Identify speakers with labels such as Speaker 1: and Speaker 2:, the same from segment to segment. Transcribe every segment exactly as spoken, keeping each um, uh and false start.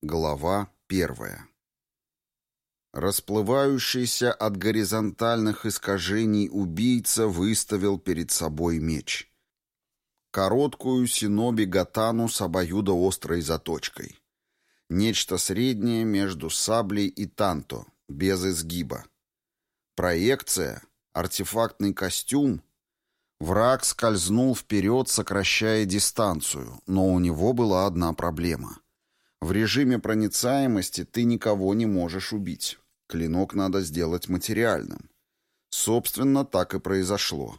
Speaker 1: Глава первая. Расплывающийся от горизонтальных искажений убийца выставил перед собой меч. Короткую синоби-гатану с обоюдоострой заточкой. Нечто среднее между саблей и танто, без изгиба. Проекция, артефактный костюм. Враг скользнул вперед, сокращая дистанцию, но у него была одна проблема. В режиме проницаемости ты никого не можешь убить. Клинок надо сделать материальным. Собственно, так и произошло.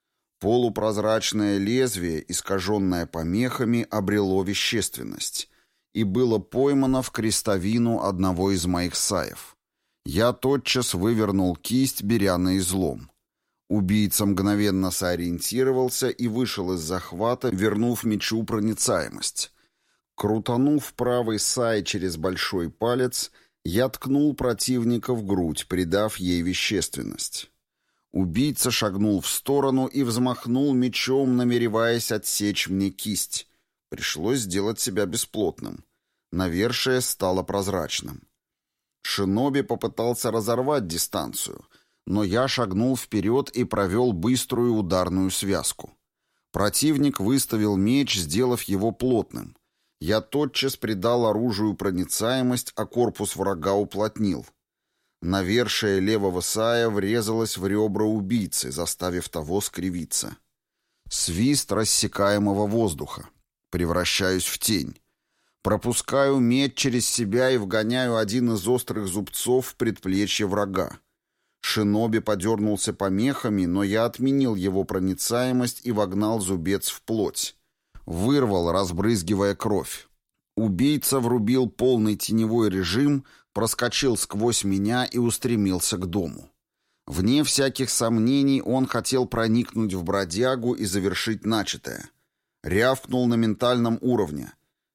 Speaker 1: Полупрозрачное лезвие, искаженное помехами, обрело вещественность и было поймано в крестовину одного из моих саев. Я тотчас вывернул кисть, беря на излом. Убийца мгновенно сориентировался и вышел из захвата, вернув мечу проницаемость. Крутанув правый сай через большой палец, я ткнул противника в грудь, придав ей вещественность. Убийца шагнул в сторону и взмахнул мечом, намереваясь отсечь мне кисть. Пришлось сделать себя бесплотным. Навершие стало прозрачным. Шиноби попытался разорвать дистанцию, но я шагнул вперед и провел быструю ударную связку. Противник выставил меч, сделав его плотным. Я тотчас придал оружию проницаемость, а корпус врага уплотнил. Навершие левого сая врезалось в ребра убийцы, заставив того скривиться. Свист рассекаемого воздуха. Превращаюсь в тень. Пропускаю меч через себя и вгоняю один из острых зубцов в предплечье врага. Шиноби подернулся помехами, но я отменил его проницаемость и вогнал зубец в плоть. Вырвал, разбрызгивая кровь. Убийца врубил полный теневой режим, проскочил сквозь меня и устремился к дому. Вне всяких сомнений он хотел проникнуть в бродягу и завершить начатое. Рявкнул на ментальном уровне.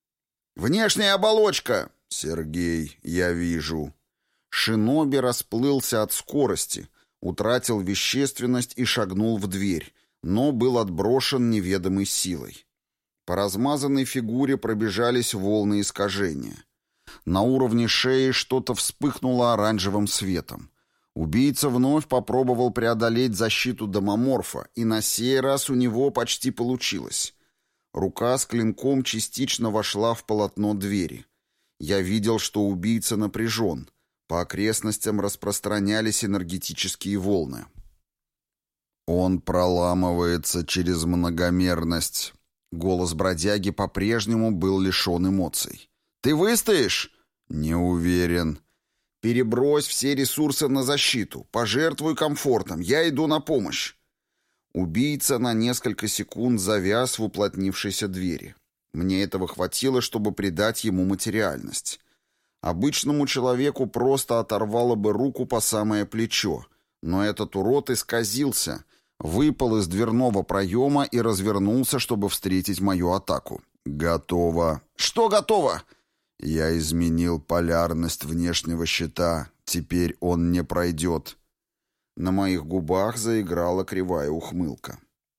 Speaker 1: «Внешняя оболочка!» «Сергей, я вижу». Шиноби расплылся от скорости, утратил вещественность и шагнул в дверь, но был отброшен неведомой силой. По размазанной фигуре пробежались волны искажения. На уровне шеи что-то вспыхнуло оранжевым светом. Убийца вновь попробовал преодолеть защиту домоморфа, и на сей раз у него почти получилось. Рука с клинком частично вошла в полотно двери. Я видел, что убийца напряжен. По окрестностям распространялись энергетические волны. Он проламывается через многомерность. Голос бродяги по-прежнему был лишен эмоций. «Ты выстоишь?» «Не уверен». «Перебрось все ресурсы на защиту. Пожертвуй комфортом. Я иду на помощь». Убийца на несколько секунд завяз в уплотнившейся двери. Мне этого хватило, чтобы придать ему материальность. Обычному человеку просто оторвало бы руку по самое плечо, но этот урод исказился, выпал из дверного проема и развернулся, чтобы встретить мою атаку. «Готово». «Что готово?» «Я изменил полярность внешнего щита. Теперь он не пройдет». На моих губах заиграла кривая ухмылка.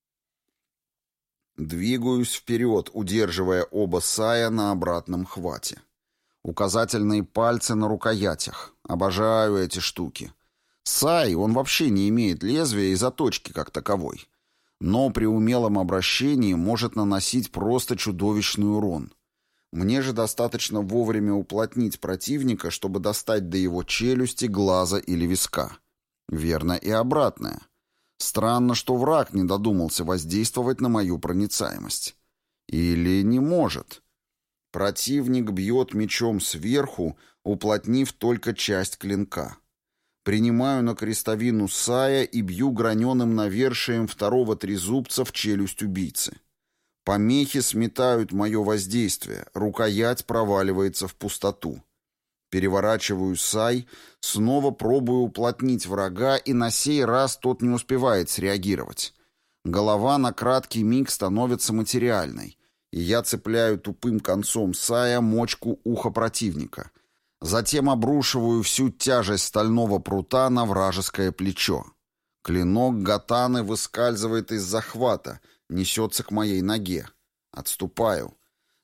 Speaker 1: Двигаюсь вперед, удерживая оба сая на обратном хвате. Указательные пальцы на рукоятях. Обожаю эти штуки. Сай, он вообще не имеет лезвия и заточки как таковой. Но при умелом обращении может наносить просто чудовищный урон. Мне же достаточно вовремя уплотнить противника, чтобы достать до его челюсти, глаза или виска. Верно и обратное. Странно, что враг не додумался воздействовать на мою проницаемость. Или не может. Противник бьет мечом сверху, уплотнив только часть клинка. Принимаю на крестовину сая и бью граненым навершием второго трезубца в челюсть убийцы. Помехи сметают мое воздействие, рукоять проваливается в пустоту. Переворачиваю сай, снова пробую уплотнить врага, и на сей раз тот не успевает среагировать. Голова на краткий миг становится материальной, и я цепляю тупым концом сая мочку уха противника. Затем обрушиваю всю тяжесть стального прута на вражеское плечо. Клинок гатаны выскальзывает из захвата, несется к моей ноге. Отступаю.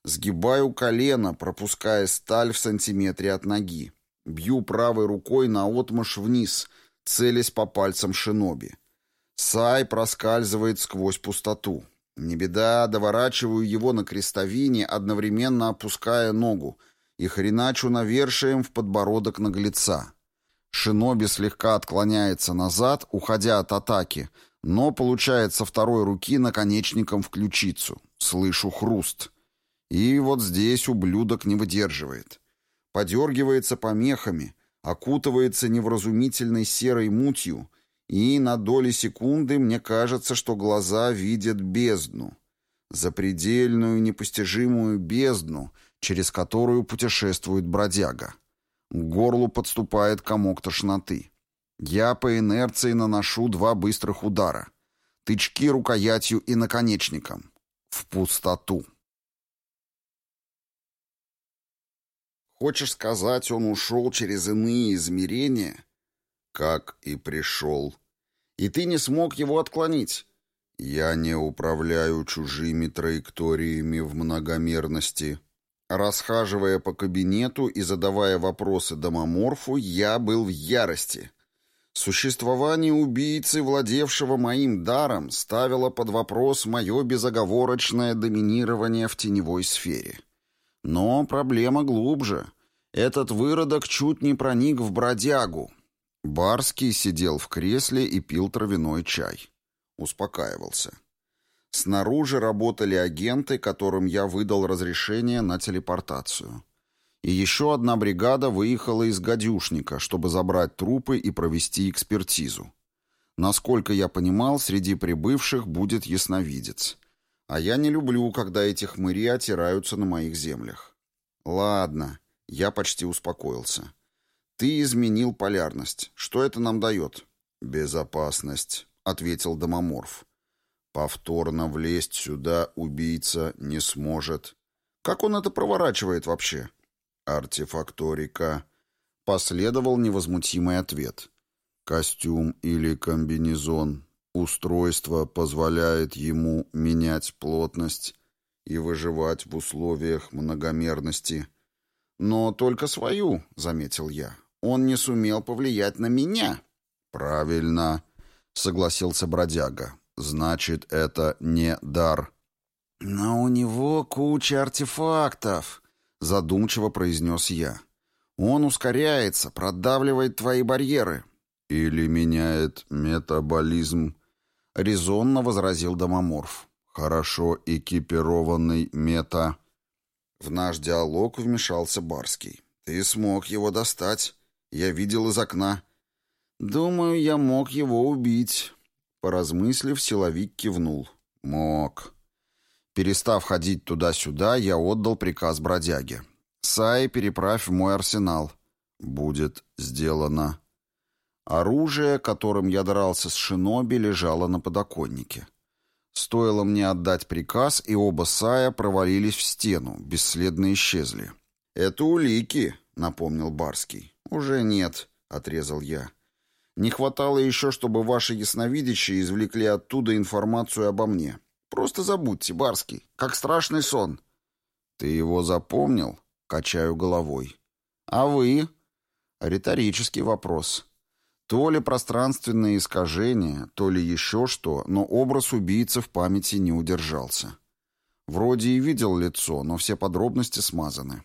Speaker 1: Сгибаю колено, пропуская сталь в сантиметре от ноги. Бью правой рукой наотмашь вниз, целясь по пальцам шиноби. Сай проскальзывает сквозь пустоту. Не беда, доворачиваю его на крестовине, одновременно опуская ногу, и хреначу навершием в подбородок наглеца. Шиноби слегка отклоняется назад, уходя от атаки, но получает со второй руки наконечником в ключицу. Слышу хруст. И вот здесь ублюдок не выдерживает. Подергивается помехами, окутывается невразумительной серой мутью, и на доли секунды мне кажется, что глаза видят бездну. Запредельную непостижимую бездну, через которую путешествует бродяга. К горлу подступает комок тошноты. Я по инерции наношу два быстрых удара. Тычки рукоятью и наконечником. В пустоту. Хочешь сказать, он ушел через иные измерения? Как и пришел. И ты не смог его отклонить? Я не управляю чужими траекториями в многомерности. Расхаживая по кабинету и задавая вопросы домоморфу, я был в ярости. Существование убийцы, владевшего моим даром, ставило под вопрос мое безоговорочное доминирование в теневой сфере. Но проблема глубже. Этот выродок чуть не проник в бродягу. Барский сидел в кресле и пил травяной чай. Успокаивался. Снаружи работали агенты, которым я выдал разрешение на телепортацию. И еще одна бригада выехала из гадюшника, чтобы забрать трупы и провести экспертизу. Насколько я понимал, среди прибывших будет ясновидец. А я не люблю, когда эти хмыри отираются на моих землях. Ладно, я почти успокоился. Ты изменил полярность. Что это нам дает? Безопасность, ответил домоморф. Повторно влезть сюда убийца не сможет. Как он это проворачивает вообще? Артефакторика. Последовал невозмутимый ответ. Костюм или комбинезон. Устройство позволяет ему менять плотность и выживать в условиях многомерности. «Но только свою», — заметил я. «Он не сумел повлиять на меня». «Правильно», — согласился бродяга. «Значит, это не дар». «Но у него куча артефактов», — задумчиво произнес я. «Он ускоряется, продавливает твои барьеры». «Или меняет метаболизм», — резонно возразил домоморф. «Хорошо экипированный мета». В наш диалог вмешался Барский. «Ты смог его достать. Я видел из окна». «Думаю, я мог его убить». Поразмыслив, силовик кивнул. «Мог». Перестав ходить туда-сюда, я отдал приказ бродяге. «Сай, переправь в мой арсенал». «Будет сделано». Оружие, которым я дрался с шиноби, лежало на подоконнике. Стоило мне отдать приказ, и оба Сая провалились в стену, бесследно исчезли. «Это улики», — напомнил Барский. «Уже нет», — отрезал я. «Не хватало еще, чтобы ваши ясновидящие извлекли оттуда информацию обо мне. Просто забудьте, Барский, как страшный сон». «Ты его запомнил?» — качаю головой. «А вы?» Риторический вопрос. То ли пространственные искажения, то ли еще что, но образ убийцы в памяти не удержался. Вроде и видел лицо, но все подробности смазаны.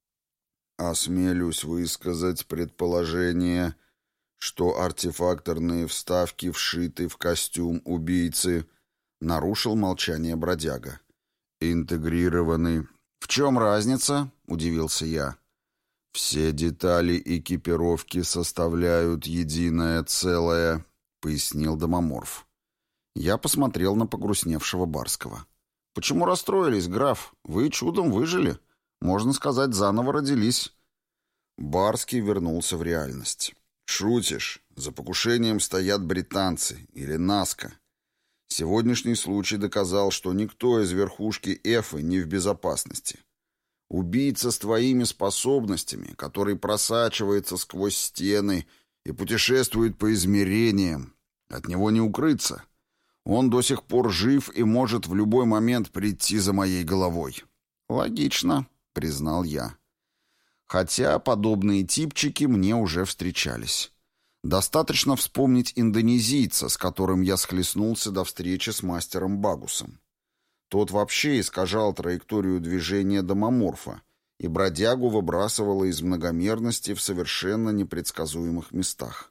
Speaker 1: «Осмелюсь высказать предположение, что артефакторные вставки вшиты в костюм убийцы», — нарушил молчание бродяга. «Интегрированы». «В чем разница?» — удивился я. «Все детали экипировки составляют единое целое», — пояснил домоморф. Я посмотрел на погрустневшего Барского. «Почему расстроились, граф? Вы чудом выжили. Можно сказать, заново родились». Барский вернулся в реальность. «Шутишь? За покушением стоят британцы или Наска. Сегодняшний случай доказал, что никто из верхушки Эфы не в безопасности. Убийца с твоими способностями, который просачивается сквозь стены и путешествует по измерениям. От него не укрыться. Он до сих пор жив и может в любой момент прийти за моей головой. Логично, признал я. Хотя подобные типчики мне уже встречались. Достаточно вспомнить индонезийца, с которым я схлестнулся до встречи с мастером Багусом. Тот вообще искажал траекторию движения домоморфа, и бродягу выбрасывало из многомерности в совершенно непредсказуемых местах.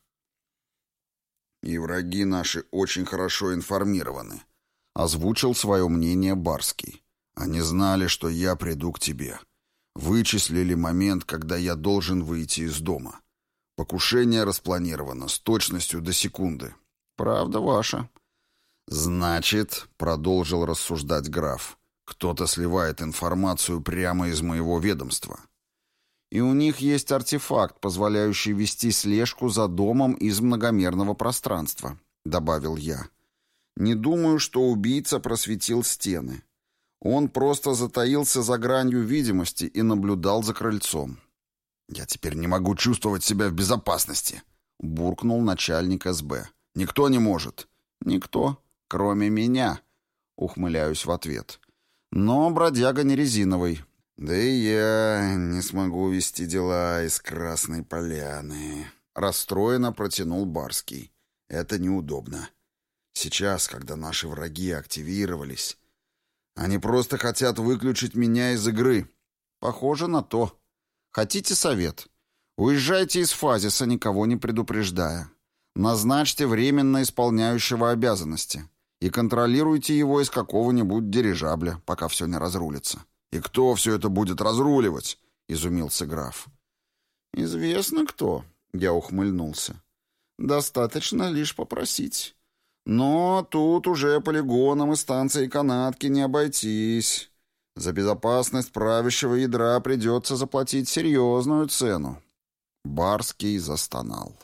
Speaker 1: «И враги наши очень хорошо информированы», — озвучил свое мнение Барский. «Они знали, что я приду к тебе. Вычислили момент, когда я должен выйти из дома. Покушение распланировано с точностью до секунды». «Правда ваша». «Значит», — продолжил рассуждать граф, — «кто-то сливает информацию прямо из моего ведомства». «И у них есть артефакт, позволяющий вести слежку за домом из многомерного пространства», — добавил я. «Не думаю, что убийца просветил стены. Он просто затаился за гранью видимости и наблюдал за крыльцом». «Я теперь не могу чувствовать себя в безопасности», — буркнул начальник эс бэ. «Никто не может». «Никто, кроме меня», — ухмыляюсь в ответ. «Но бродяга не резиновый». «Да и я не смогу вести дела из Красной Поляны», — расстроенно протянул Барский. «Это неудобно. Сейчас, когда наши враги активировались, они просто хотят выключить меня из игры». «Похоже на то. Хотите совет? Уезжайте из Фазиса, никого не предупреждая. Назначьте временно исполняющего обязанности и контролируйте его из какого-нибудь дирижабля, пока все не разрулится». «И кто все это будет разруливать?» — изумился граф. «Известно кто», — я ухмыльнулся. «Достаточно лишь попросить. Но тут уже полигоном и станцией канатки не обойтись. За безопасность правящего ядра придется заплатить серьезную цену». Барский застонал.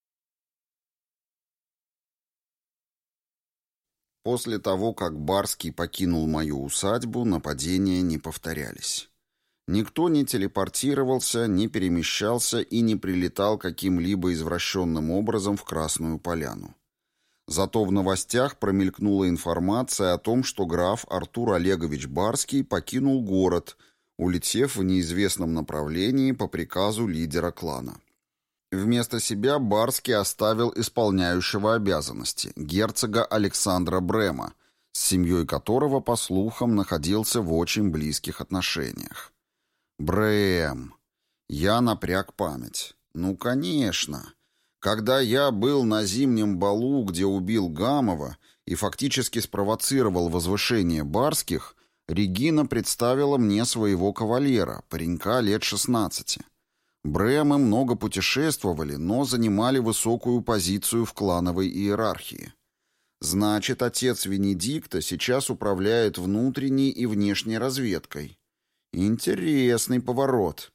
Speaker 1: После того, как Барский покинул мою усадьбу, нападения не повторялись. Никто не телепортировался, не перемещался и не прилетал каким-либо извращенным образом в Красную Поляну. Зато в новостях промелькнула информация о том, что граф Артур Олегович Барский покинул город, улетев в неизвестном направлении по приказу лидера клана. Вместо себя Барский оставил исполняющего обязанности, герцога Александра Брема, с семьей которого, по слухам, находился в очень близких отношениях. Брэм. Я напряг память. Ну, конечно. Когда я был на зимнем балу, где убил Гамова и фактически спровоцировал возвышение Барских, Регина представила мне своего кавалера, паренька лет шестнадцати. Брэмы много путешествовали, но занимали высокую позицию в клановой иерархии. Значит, отец Венедикта сейчас управляет внутренней и внешней разведкой. Интересный поворот.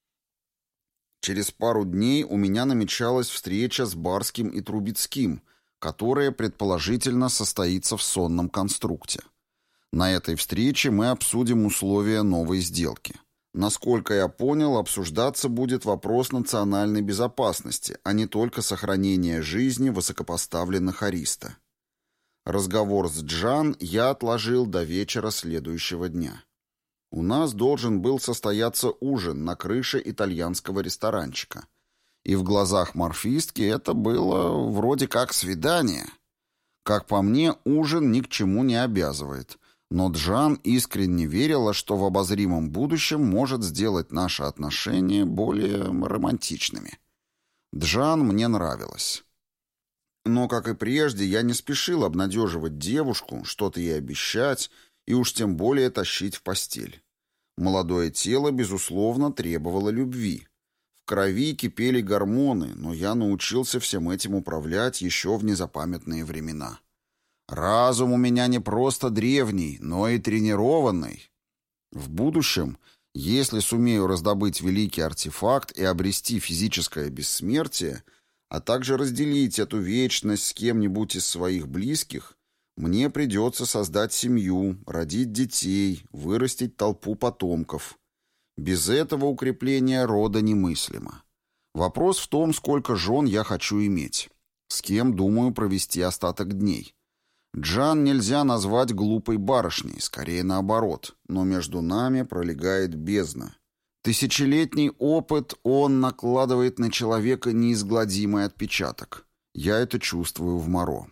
Speaker 1: Через пару дней у меня намечалась встреча с Барским и Трубецким, которая предположительно состоится в сонном конструкте. На этой встрече мы обсудим условия новой сделки. Насколько я понял, обсуждаться будет вопрос национальной безопасности, а не только сохранение жизни высокопоставленных ариста. Разговор с Джан я отложил до вечера следующего дня. У нас должен был состояться ужин на крыше итальянского ресторанчика. И в глазах морфистки это было вроде как свидание. Как по мне, ужин ни к чему не обязывает. Но Джан искренне верила, что в обозримом будущем может сделать наши отношения более романтичными. Джан мне нравилась. Но, как и прежде, я не спешил обнадеживать девушку, что-то ей обещать и уж тем более тащить в постель. Молодое тело, безусловно, требовало любви. В крови кипели гормоны, но я научился всем этим управлять еще в незапамятные времена. Разум у меня не просто древний, но и тренированный. В будущем, если сумею раздобыть великий артефакт и обрести физическое бессмертие, а также разделить эту вечность с кем-нибудь из своих близких, мне придется создать семью, родить детей, вырастить толпу потомков. Без этого укрепления рода немыслимо. Вопрос в том, сколько жен я хочу иметь, с кем думаю провести остаток дней. Джан нельзя назвать глупой барышней, скорее наоборот, но между нами пролегает бездна. Тысячелетний опыт, он накладывает на человека неизгладимый отпечаток. Я это чувствую в Моро.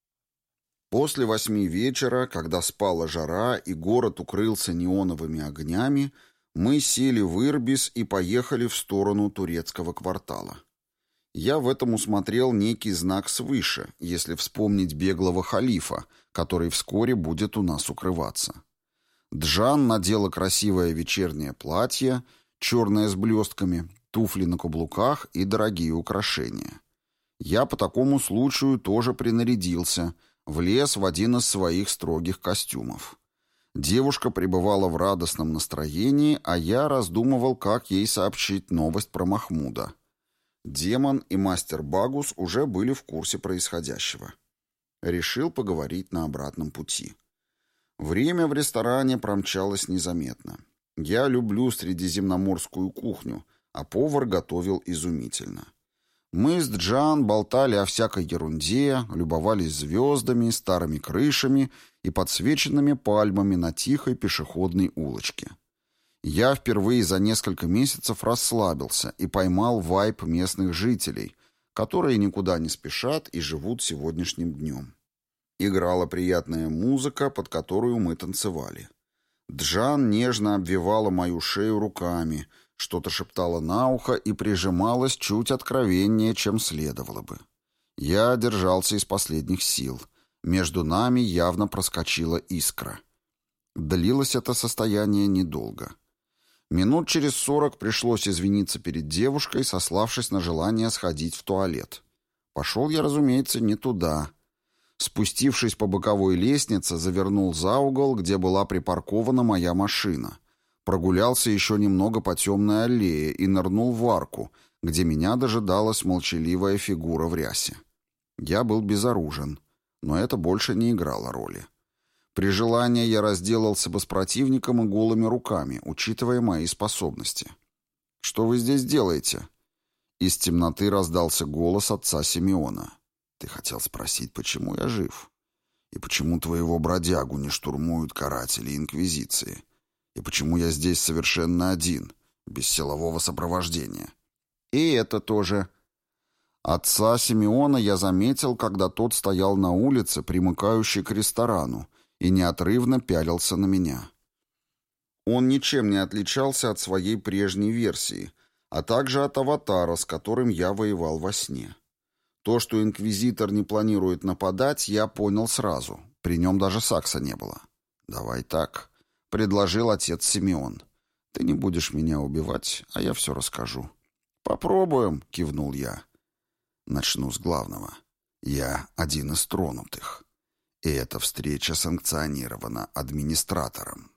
Speaker 1: После восьми вечера, когда спала жара и город укрылся неоновыми огнями, мы сели в Ирбис и поехали в сторону турецкого квартала. Я в этом усмотрел некий знак свыше, если вспомнить беглого халифа, который вскоре будет у нас укрываться. Джан надела красивое вечернее платье, черное с блестками, туфли на каблуках и дорогие украшения. Я по такому случаю тоже принарядился, влез в один из своих строгих костюмов. Девушка пребывала в радостном настроении, а я раздумывал, как ей сообщить новость про Махмуда. Демон и мастер Багус уже были в курсе происходящего. Решил поговорить на обратном пути. Время в ресторане промчалось незаметно. Я люблю средиземноморскую кухню, а повар готовил изумительно. Мы с Джан болтали о всякой ерунде, любовались звездами, старыми крышами и подсвеченными пальмами на тихой пешеходной улочке. Я впервые за несколько месяцев расслабился и поймал вайб местных жителей, которые никуда не спешат и живут сегодняшним днем. Играла приятная музыка, под которую мы танцевали. Джан нежно обвивала мою шею руками, что-то шептала на ухо и прижималась чуть откровеннее, чем следовало бы. Я держался из последних сил. Между нами явно проскочила искра. Длилось это состояние недолго. Минут через сорок пришлось извиниться перед девушкой, сославшись на желание сходить в туалет. Пошел я, разумеется, не туда. Спустившись по боковой лестнице, завернул за угол, где была припаркована моя машина. Прогулялся еще немного по темной аллее и нырнул в арку, где меня дожидалась молчаливая фигура в рясе. Я был безоружен, но это больше не играло роли. При желании я разделался бы с противником и голыми руками, учитывая мои способности. «Что вы здесь делаете?» Из темноты раздался голос отца Симеона. «Ты хотел спросить, почему я жив? И почему твоего бродягу не штурмуют каратели Инквизиции? И почему я здесь совершенно один, без силового сопровождения?» «И это тоже». Отца Симеона я заметил, когда тот стоял на улице, примыкающей к ресторану, и неотрывно пялился на меня. Он ничем не отличался от своей прежней версии, а также от аватара, с которым я воевал во сне. То, что инквизитор не планирует нападать, я понял сразу. При нем даже сакса не было. «Давай так», — предложил отец Симеон. «Ты не будешь меня убивать, а я все расскажу». «Попробуем», — кивнул я. Начну с главного. Я один из тронутых. И эта встреча санкционирована администратором.